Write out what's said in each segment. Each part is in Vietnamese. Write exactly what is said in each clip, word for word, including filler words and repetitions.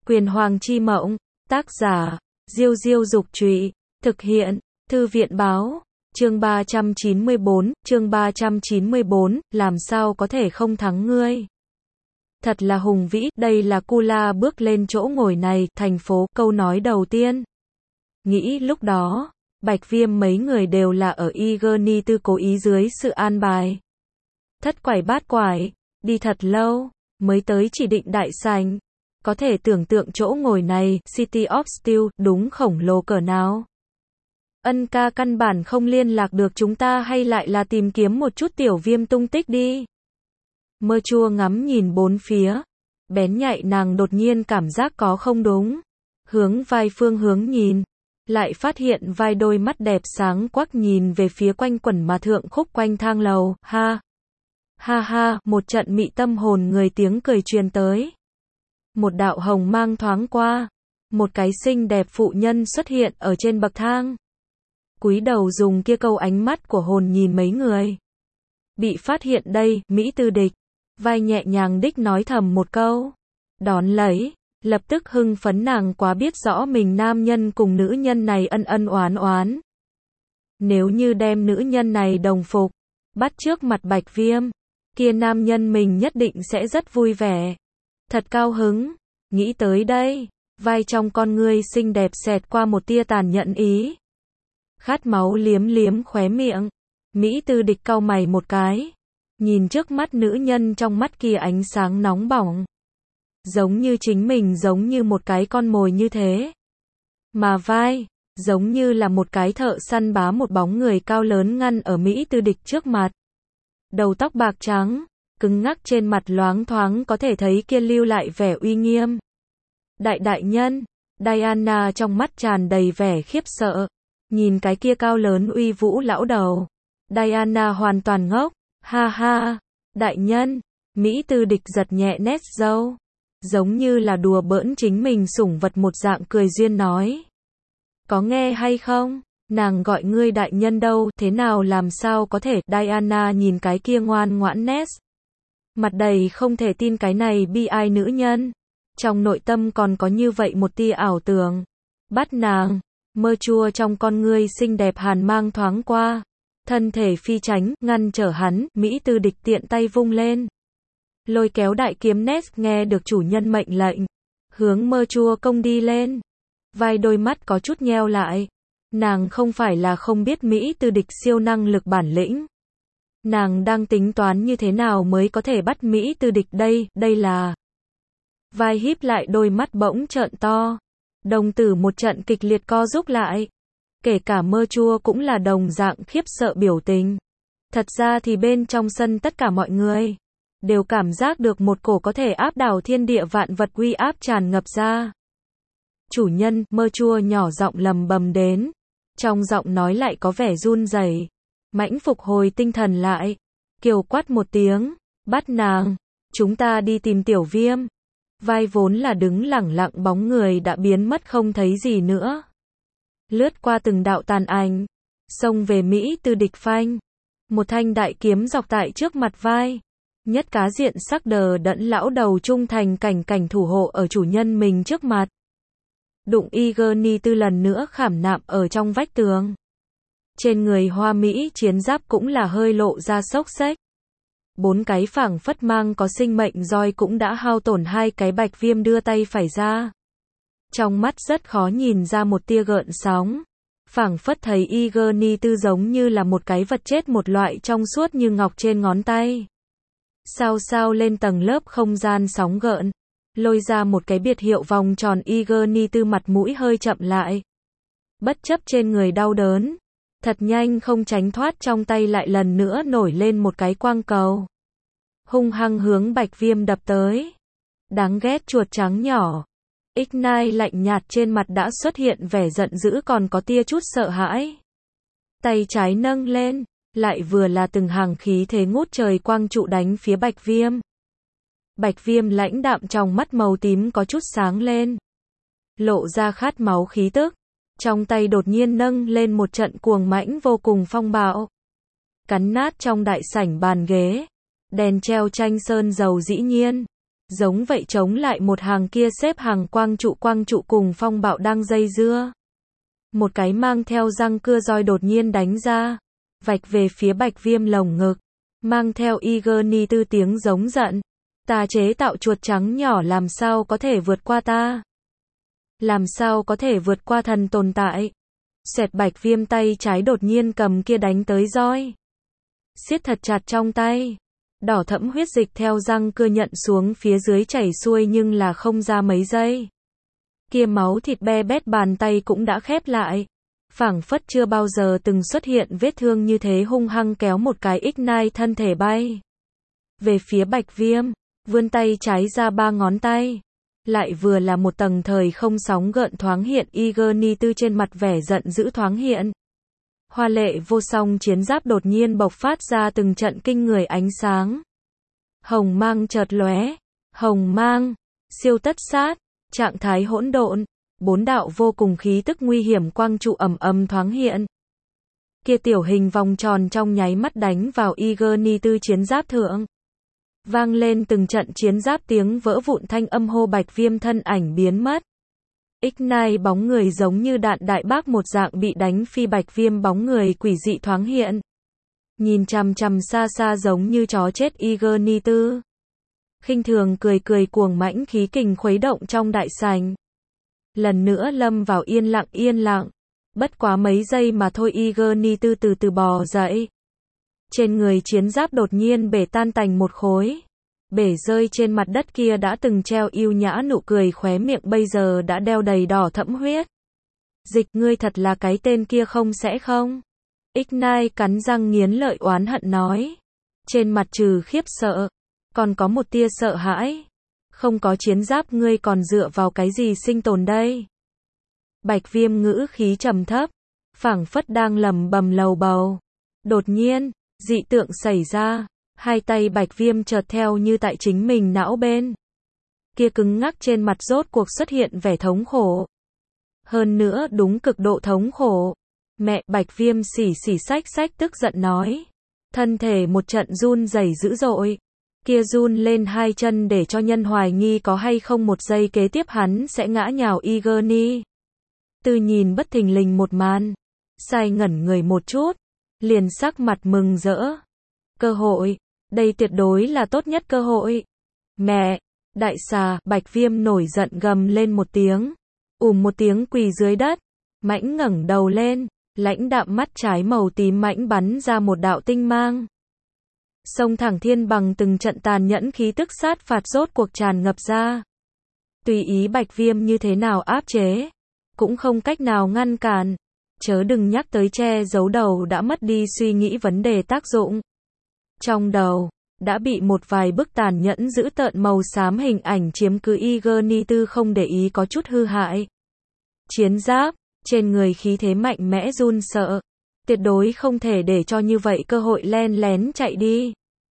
Quyền Hoàng chi mộng, tác giả, Diêu Diêu Dục Trụy, thực hiện, Thư viện Báo, chương ba trăm chín mươi bốn, chương ba trăm chín mươi bốn, làm sao có thể không thắng ngươi. Thật là hùng vĩ, đây là Kula bước lên chỗ ngồi này, thành phố, câu nói đầu tiên. Nghĩ lúc đó, Bạch Viêm mấy người đều là ở Igni Tư cố ý dưới sự an bài. Thất quải bát quải, đi thật lâu, mới tới chỉ định đại sảnh. Có thể tưởng tượng chỗ ngồi này, City of Steel, đúng khổng lồ cỡ nào. Ân ca căn bản không liên lạc được chúng ta hay lại là tìm kiếm một chút Tiểu Viêm tung tích đi. Mơ chua ngắm nhìn bốn phía. Bén nhạy nàng đột nhiên cảm giác có không đúng. Hướng vai phương hướng nhìn. Lại phát hiện vai đôi mắt đẹp sáng quắc nhìn về phía quanh quẩn mà thượng khúc quanh thang lầu. Ha! Ha ha! Một trận mị tâm hồn người tiếng cười truyền tới. Một đạo hồng mang thoáng qua. Một cái xinh đẹp phụ nhân xuất hiện ở trên bậc thang. Cúi đầu dùng kia câu ánh mắt của hồn nhìn mấy người. Bị phát hiện đây, Mỹ Tư Địch. Vai nhẹ nhàng đích nói thầm một câu. Đón lấy, lập tức hưng phấn nàng quá biết rõ mình nam nhân cùng nữ nhân này ân ân oán oán. Nếu như đem nữ nhân này đồng phục, bắt trước mặt Bạch Viêm, kia nam nhân mình nhất định sẽ rất vui vẻ. Thật cao hứng, nghĩ tới đây, vai trong con ngươi xinh đẹp xẹt qua một tia tàn nhẫn ý. Khát máu liếm liếm khóe miệng, Mỹ Tư Địch cau mày một cái, nhìn trước mắt nữ nhân trong mắt kia ánh sáng nóng bỏng. Giống như chính mình giống như một cái con mồi như thế. Mà vai, giống như là một cái thợ săn bá một bóng người cao lớn ngăn ở Mỹ Tư Địch trước mặt. Đầu tóc bạc trắng, cứng ngắc trên mặt loáng thoáng có thể thấy kia lưu lại vẻ uy nghiêm. Đại đại nhân, Diana trong mắt tràn đầy vẻ khiếp sợ, nhìn cái kia cao lớn uy vũ lão đầu. Diana hoàn toàn ngốc, ha ha, đại nhân, Mỹ Tư Địch giật nhẹ nét râu, giống như là đùa bỡn chính mình sủng vật một dạng cười duyên nói. Có nghe hay không? Nàng gọi ngươi đại nhân đâu, thế nào làm sao có thể? Diana nhìn cái kia ngoan ngoãn nét, mặt đầy không thể tin cái này bi ai nữ nhân. Trong nội tâm còn có như vậy một tia ảo tưởng. Bắt nàng, mơ chua trong con ngươi xinh đẹp hàn mang thoáng qua. Thân thể phi tránh, ngăn trở hắn, Mỹ Tư Địch tiện tay vung lên. Lôi kéo đại kiếm nét nghe được chủ nhân mệnh lệnh. Hướng mơ chua công đi lên. Vai đôi mắt có chút nheo lại. Nàng không phải là không biết Mỹ Tư Địch siêu năng lực bản lĩnh. Nàng đang tính toán như thế nào mới có thể bắt Mỹ Tư Địch đây, đây là... Vai híp lại đôi mắt bỗng trợn to. Đồng tử một trận kịch liệt co rúm lại. Kể cả mơ chua cũng là đồng dạng khiếp sợ biểu tình. Thật ra thì bên trong sân tất cả mọi người đều cảm giác được một cổ có thể áp đảo thiên địa vạn vật uy áp tràn ngập ra. Chủ nhân, mơ chua nhỏ giọng lầm bầm đến. Trong giọng nói lại có vẻ run rẩy. Mãnh phục hồi tinh thần lại. Kiều quát một tiếng. Bắt nàng. Chúng ta đi tìm Tiểu Viêm. Vai vốn là đứng lẳng lặng bóng người đã biến mất không thấy gì nữa. Lướt qua từng đạo tàn ảnh. Xông về Mỹ Tư Địch phanh. Một thanh đại kiếm dọc tại trước mặt vai. Nhất cá diện sắc đờ đẫn lão đầu trung thành cảnh cảnh thủ hộ ở chủ nhân mình trước mặt. Đụng Igni Tư lần nữa khảm nạm ở trong vách tường. Trên người hoa Mỹ chiến giáp cũng là hơi lộ ra xốc xếch. Bốn cái phảng phất mang có sinh mệnh roi cũng đã hao tổn hai cái Bạch Viêm đưa tay phải ra. Trong mắt rất khó nhìn ra một tia gợn sóng. Phảng phất thấy Igni Tư giống như là một cái vật chết một loại trong suốt như ngọc trên ngón tay. Sao sao lên tầng lớp không gian sóng gợn. Lôi ra một cái biệt hiệu vòng tròn. Igni Tư mặt mũi hơi chậm lại. Bất chấp trên người đau đớn. Thật nhanh không tránh thoát trong tay lại lần nữa nổi lên một cái quang cầu. Hung hăng hướng Bạch Viêm đập tới. Đáng ghét chuột trắng nhỏ. Ignite lạnh nhạt trên mặt đã xuất hiện vẻ giận dữ còn có tia chút sợ hãi. Tay trái nâng lên, lại vừa là từng hàng khí thế ngút trời quang trụ đánh phía Bạch Viêm. Bạch Viêm lãnh đạm trong mắt màu tím có chút sáng lên. Lộ ra khát máu khí tức. Trong tay đột nhiên nâng lên một trận cuồng mãnh vô cùng phong bạo. Cắn nát trong đại sảnh bàn ghế. Đèn treo tranh sơn dầu dĩ nhiên. Giống vậy chống lại một hàng kia xếp hàng quang trụ quang trụ cùng phong bạo đang dây dưa. Một cái mang theo răng cưa roi đột nhiên đánh ra, vạch về phía Bạch Viêm lồng ngực, mang theo Igni tư tiếng giống giận. Ta chế tạo chuột trắng nhỏ làm sao có thể vượt qua ta? Làm sao có thể vượt qua thần tồn tại? Xoẹt Bạch Viêm tay trái đột nhiên cầm kia đánh tới roi. Siết thật chặt trong tay. Đỏ thẫm huyết dịch theo răng cưa nhận xuống phía dưới chảy xuôi nhưng là không ra mấy giây. Kia máu thịt be bét bàn tay cũng đã khép lại. Phảng phất chưa bao giờ từng xuất hiện vết thương như thế, hung hăng kéo một cái Ignite thân thể bay. Về phía Bạch Viêm, vươn tay trái ra ba ngón tay. Lại vừa là một tầng thời không sóng gợn thoáng hiện, Igni tư trên mặt vẻ giận dữ thoáng hiện. Hoa lệ vô song chiến giáp đột nhiên bộc phát ra từng trận kinh người ánh sáng. Hồng mang chợt lóe, hồng mang, siêu tất sát, trạng thái hỗn độn, bốn đạo vô cùng khí tức nguy hiểm quang trụ ầm ầm thoáng hiện. Kia tiểu hình vòng tròn trong nháy mắt đánh vào Igni tư chiến giáp thượng. Vang lên từng trận chiến giáp tiếng vỡ vụn, thanh âm hô Bạch Viêm thân ảnh biến mất. Ignite bóng người giống như đạn đại bác một dạng bị đánh phi, Bạch Viêm bóng người quỷ dị thoáng hiện. Nhìn chằm chằm xa xa giống như chó chết Igni tư. Khinh thường cười cười, cuồng mãnh khí kình khuấy động trong đại sảnh. Lần nữa lâm vào yên lặng yên lặng. Bất quá mấy giây mà thôi, Igni tư từ từ bò dậy. Trên người chiến giáp đột nhiên bể tan tành một khối. Bể rơi trên mặt đất kia đã từng treo yêu nhã nụ cười khóe miệng bây giờ đã đeo đầy đỏ thẫm huyết. Dịch, ngươi thật là cái tên kia không sẽ không? Ignite cắn răng nghiến lợi oán hận nói. Trên mặt trừ khiếp sợ, còn có một tia sợ hãi. Không có chiến giáp ngươi còn dựa vào cái gì sinh tồn đây? Bạch Viêm ngữ khí trầm thấp, phảng phất đang lẩm bẩm lầu bầu. Đột nhiên, dị tượng xảy ra. Hai tay Bạch Viêm chợt theo như tại chính mình não bên. Kia cứng ngắc trên mặt rốt cuộc xuất hiện vẻ thống khổ. Hơn nữa đúng cực độ thống khổ. Mẹ, Bạch Viêm xỉ xỉ xách xách tức giận nói. Thân thể một trận run rẩy dữ dội. Kia run lên hai chân để cho nhân hoài nghi có hay không một giây kế tiếp hắn sẽ ngã nhào Igni. Tư nhìn bất thình lình một màn. Sai ngẩn người một chút. Liền sắc mặt mừng rỡ. Cơ hội. Đây tuyệt đối là tốt nhất cơ hội. Mẹ, đại xà, Bạch Viêm nổi giận gầm lên một tiếng. Ùm một tiếng quỳ dưới đất. Mãnh ngẩng đầu lên, lãnh đạm mắt trái màu tím mãnh bắn ra một đạo tinh mang. Xông thẳng thiên bằng từng trận tàn nhẫn khí tức sát phạt rốt cuộc tràn ngập ra. Tùy ý Bạch Viêm như thế nào áp chế, cũng không cách nào ngăn cản. Chớ đừng nhắc tới che giấu đầu đã mất đi suy nghĩ vấn đề tác dụng. Trong đầu, đã bị một vài bức tàn nhẫn dữ tợn màu xám hình ảnh chiếm cứ, Igni tư không để ý có chút hư hại. Chiến giáp, trên người khí thế mạnh mẽ run sợ. Tuyệt đối không thể để cho như vậy cơ hội len lén chạy đi.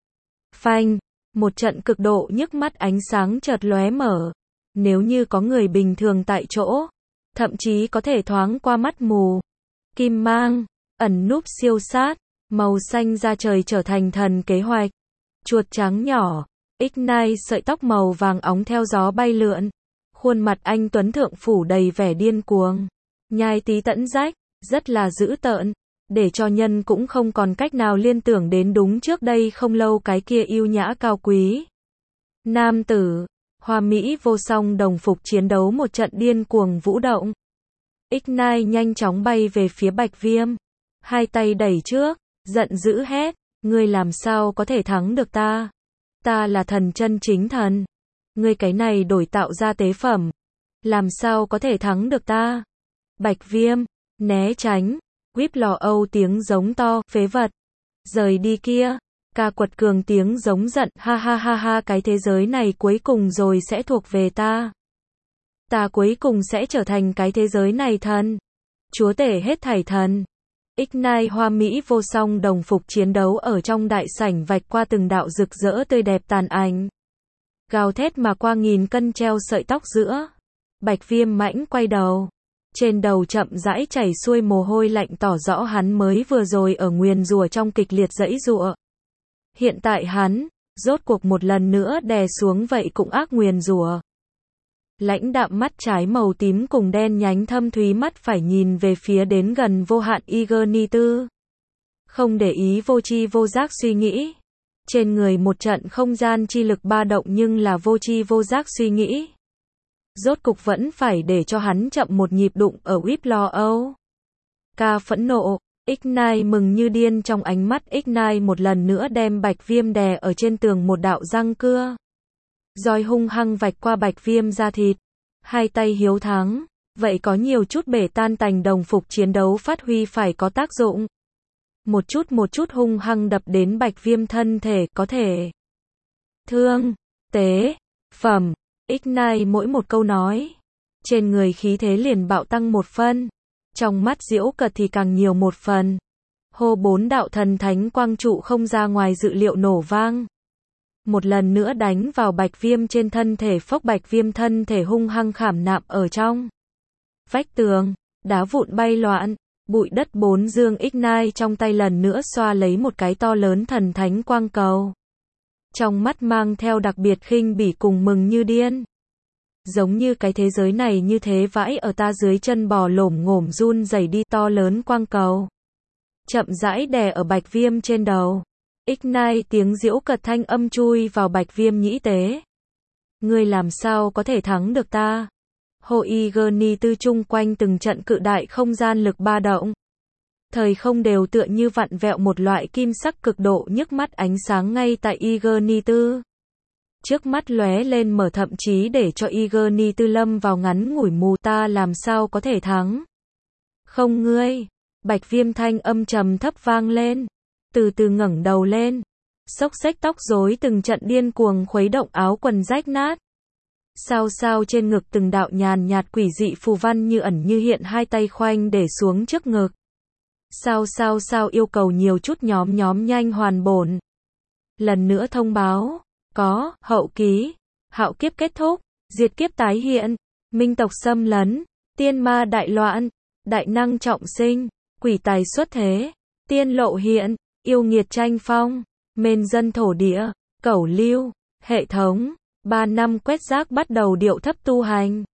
Phanh, một trận cực độ nhức mắt ánh sáng chợt lóe mở. Nếu như có người bình thường tại chỗ, thậm chí có thể thoáng qua mắt mù. Kim mang, ẩn núp siêu sát. Màu xanh da trời trở thành thần kế hoạch. Chuột trắng nhỏ, Ignite sợi tóc màu vàng óng theo gió bay lượn. Khuôn mặt anh tuấn thượng phủ đầy vẻ điên cuồng. Nhai tí tẫn rách, rất là dữ tợn. Để cho nhân cũng không còn cách nào liên tưởng đến đúng trước đây không lâu cái kia yêu nhã cao quý. Nam tử, hoa mỹ vô song đồng phục chiến đấu một trận điên cuồng vũ động. Ignite nhanh chóng bay về phía Bạch Viêm. Hai tay đẩy trước. Giận dữ hét, ngươi làm sao có thể thắng được ta? Ta là thần chân chính thần. Ngươi cái này đổi tạo ra tế phẩm. Làm sao có thể thắng được ta? Bạch Viêm, né tránh, quýp lò âu tiếng giống to, phế vật. Rời đi kia, ca quật cường tiếng giống giận, ha ha ha ha, cái thế giới này cuối cùng rồi sẽ thuộc về ta. Ta cuối cùng sẽ trở thành cái thế giới này thần. Chúa tể hết thảy thần. Ignite hoa mỹ vô song đồng phục chiến đấu ở trong đại sảnh vạch qua từng đạo rực rỡ tươi đẹp tàn ảnh. Gào thét mà qua nghìn cân treo sợi tóc giữa. Bạch Viêm mãnh quay đầu. Trên đầu chậm rãi chảy xuôi mồ hôi lạnh tỏ rõ hắn mới vừa rồi ở nguyền rủa trong kịch liệt giãy giụa. Hiện tại hắn, Rốt cuộc một lần nữa đè xuống vậy cũng ác nguyền rủa. Lãnh đạm mắt trái màu tím cùng đen nhánh thâm thúy mắt phải nhìn về phía đến gần vô hạn Ignitu. Không để ý vô tri vô giác suy nghĩ. Trên người một trận không gian chi lực ba động nhưng là vô tri vô giác suy nghĩ. Rốt cục vẫn phải để cho hắn chậm một nhịp đụng ở Whip Lo Âu. Ca phẫn nộ, Ignite mừng như điên trong ánh mắt Ignite một lần nữa đem Bạch Viêm đè ở trên tường một đạo răng cưa. Roi hung hăng vạch qua Bạch Viêm da thịt. Hai tay hiếu thắng, vậy có nhiều chút bể tan tành đồng phục chiến đấu phát huy phải có tác dụng. Một chút một chút hung hăng đập đến Bạch Viêm thân thể có thể. Thương, tế, phẩm, Ignite mỗi một câu nói. Trên người khí thế liền bạo tăng một phân. Trong mắt Diễu Cật thì càng nhiều một phần. Hô bốn đạo thần thánh quang trụ không ra ngoài dự liệu nổ vang. Một lần nữa đánh vào Bạch Viêm trên thân thể phốc Bạch Viêm thân thể hung hăng khảm nạm ở trong. Vách tường, đá vụn bay loạn, bụi đất bốn dương Ignite trong tay lần nữa xoa lấy một cái to lớn thần thánh quang cầu. Trong mắt mang theo đặc biệt khinh bỉ cùng mừng như điên. Giống như cái thế giới này như thế vãi ở ta dưới chân bò lổm ngổm run rẩy đi to lớn quang cầu. Chậm rãi đè ở Bạch Viêm trên đầu. Ignite tiếng Diễu Cật thanh âm chui vào Bạch Viêm nhĩ tế. Ngươi làm sao có thể thắng được ta? Hồ Ignitu chung quanh từng trận cự đại không gian lực ba động. Thời không đều tựa như vặn vẹo một loại kim sắc cực độ nhức mắt ánh sáng ngay tại Ignitu. Trước mắt lóe lên mở thậm chí để cho Ignitu lâm vào ngắn ngủi mù ta làm sao có thể thắng. Không ngươi. Bạch Viêm thanh âm trầm thấp vang lên. Từ từ ngẩng đầu lên. Xốc xếch tóc rối từng trận điên cuồng khuấy động áo quần rách nát. Sao sao trên ngực từng đạo nhàn nhạt quỷ dị phù văn như ẩn như hiện hai tay khoanh để xuống trước ngực. Sao sao sao yêu cầu nhiều chút nhóm nhóm nhanh hoàn bổn. Lần nữa thông báo. Có, hậu ký, hạo kiếp kết thúc, diệt kiếp tái hiện, minh tộc xâm lấn, tiên ma đại loạn, đại năng trọng sinh, quỷ tài xuất thế, tiên lộ hiện, yêu nghiệt tranh phong, mên dân thổ địa, cẩu lưu, hệ thống, ba năm quét rác bắt đầu điệu thấp tu hành.